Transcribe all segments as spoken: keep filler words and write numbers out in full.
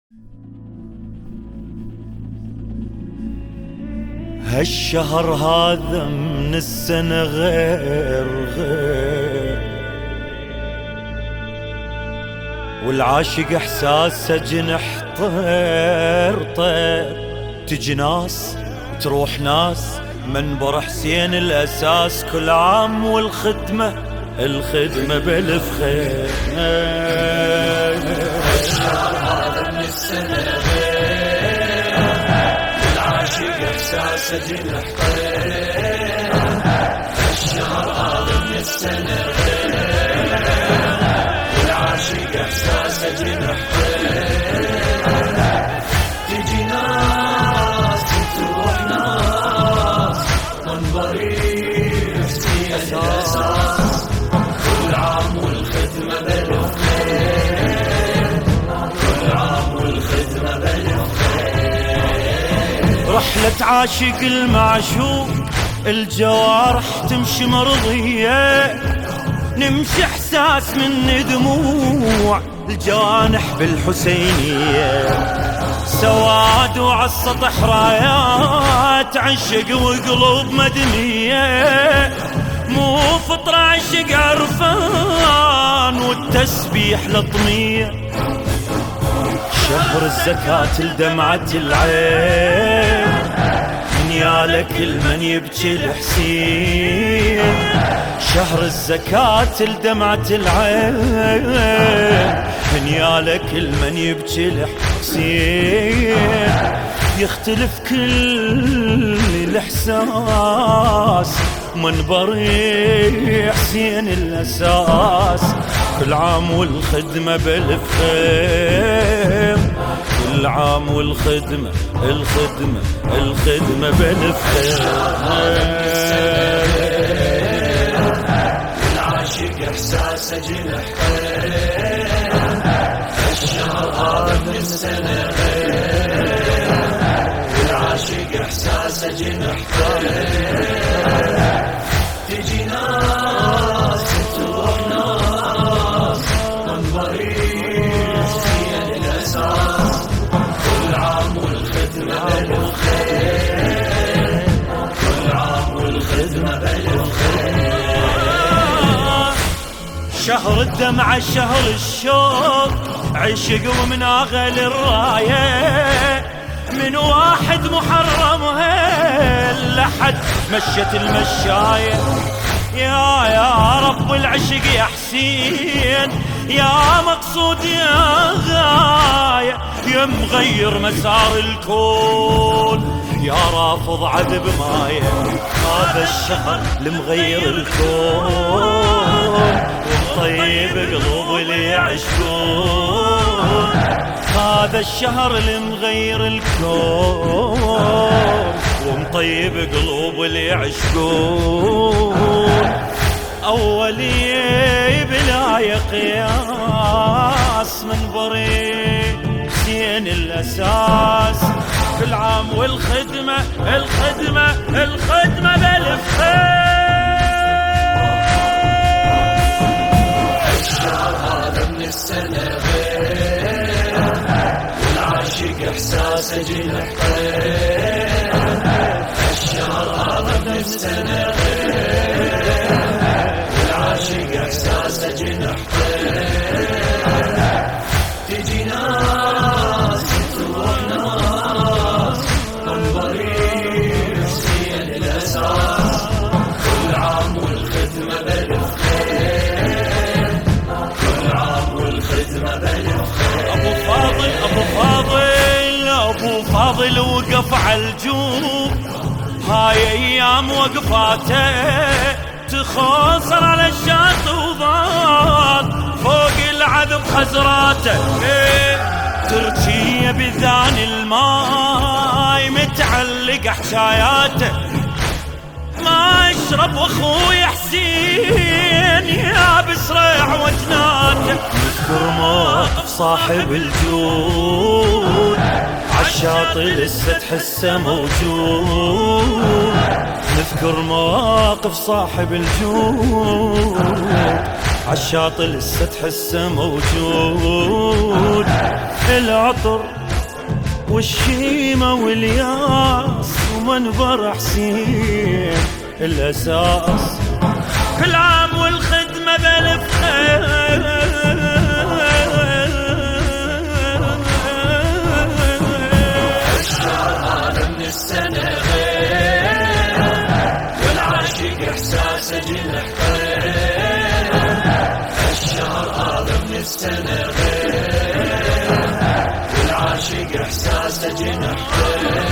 هالشهر هذا من السنة غير غير، والعاشق احساسه جنح طير طير. تجي ناس وتروح ناس، منبر حسين الأساس، كل عام والخدمة الخدمة بألف خير. هالشهر هذا من السنة غير، والعاشق احساسه جنح طير. هالشهر هذا من السنة غير، والعاشق احساسه جنح طير. تجي ناس تروح ناس، منبري حسين الأساس، كل عام والخدمة بألف خير. كل عام والخدمة بألف خير. رحلة عاشق المعشوق، الجوارح تمشي مرضية، نمشي احساس من دموع الجوانح بالحسينية. سواد وعالسطح رايات عشق وقلوب مدنية، مو فطر عشق عرفان والتسبيح لطمية. شهر الزكاة لدمعة العين، من يالك المن يبكي الحسين. شهر الزكاة لدمعة العين، من يالك المن يبكي الحسين. يختلف كل الإحساس، منبري حسين الأساس، كل عام والخدمة بألف خير. كل عام والخدمة الخدمة الخدمة بألف خير. والعاشق احساسه جنح طير. الشهر هذا من السنة غير، والعاشق احساسه جنح طير. تجي ناس تروح ناس، منبري حسين الأساس، كل عام والخدمة بألف خير. كل عام والخدمة بألف خير. شهر الدمعة شهر الشوق، عشق ومناغل الراية، من واحد محرم هيل لحد مشت المشاية. يا يا رب العشق يا حسين، يا مقصود يا غاية، يا مغير مسار الكون، يا رافض عذب مايه. هذا الشهر المغير الكون، ومطيب قلوب اللي يعشقون. هذا الشهر المغير الكون، ومطيب قلوب اللي يعشقون. أولي بلا قياس، منبري حسين الأساس، في العام والخدمة الخدمة الخدمة بألف خير. الشهر هذا من السنة غير، والعاشق احساسه جنح طير. الشهر هذا من السنة غير، والعاشق احساسه جنح طير. تجي ناس تروح ناس، منبري حسين الأساس، كل عام والخدمة بألف خير. كل عام والخدمة بألف خير. أبو فاضل أبو فاضل أبو فاضل وقف عالجوب، هاي أيام وقفاته تخاصر على الشاط وضاد، فوق العذب خزراته ترجيه بذان الماي، متعلق حكاياته. ما اشرب واخوي حسين يابس ريع وجناته. نذكر موقف صاحب الجود، عالشاطئ لسه تحسه موجود. نذكر مواقف صاحب الجود، عالشاطئ لسه تحسه موجود، العطر والشيمة والياس ومنبر حسين الأساس، كل عام والخدمة بألف خير. الشهر هذا من السنة غير، والعاشق إحساسه جنح طير. الشهر هذا من السنة غير، والعاشق إحساسه جنح طير.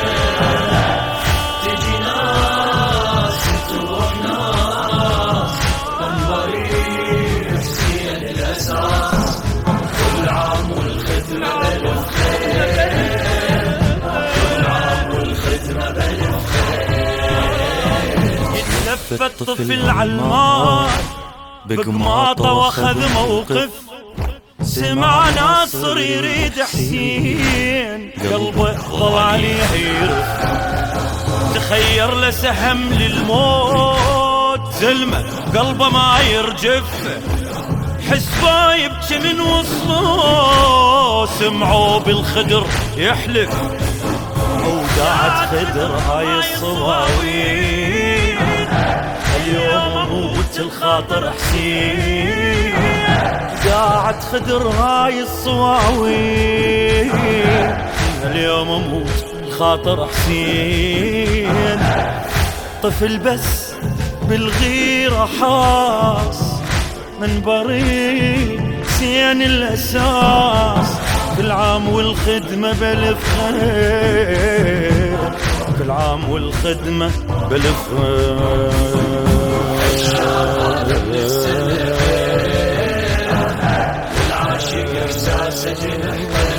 تجي ناس تروح ناس، منبري حسين الأساس، كل عام والخدمة بألف خير. كل عام والخدمة بألف خير. يتلفت طفل عالماء بقماطة واخذ موقف، سمع ناصر يريد حسين، قلبه ظل عليه يرف. تخير له سهم للموت، زلمة قلبه ما يرجف. حسبه يبكي من وصله، سمعوا بالخدر يحلف. وداعت خدر هاي الصواوين، اليوم اموت الخاطر حسين. داعت خدر هاي الصواوين، اليوم اموت الخاطر حسين. طفل بس بالغيرة حاس، منبري حسين الأساس، كل عام والخدمة بألف خير. كل عام والخدمة بألف خير. والعاشق إحساسه جنح طير.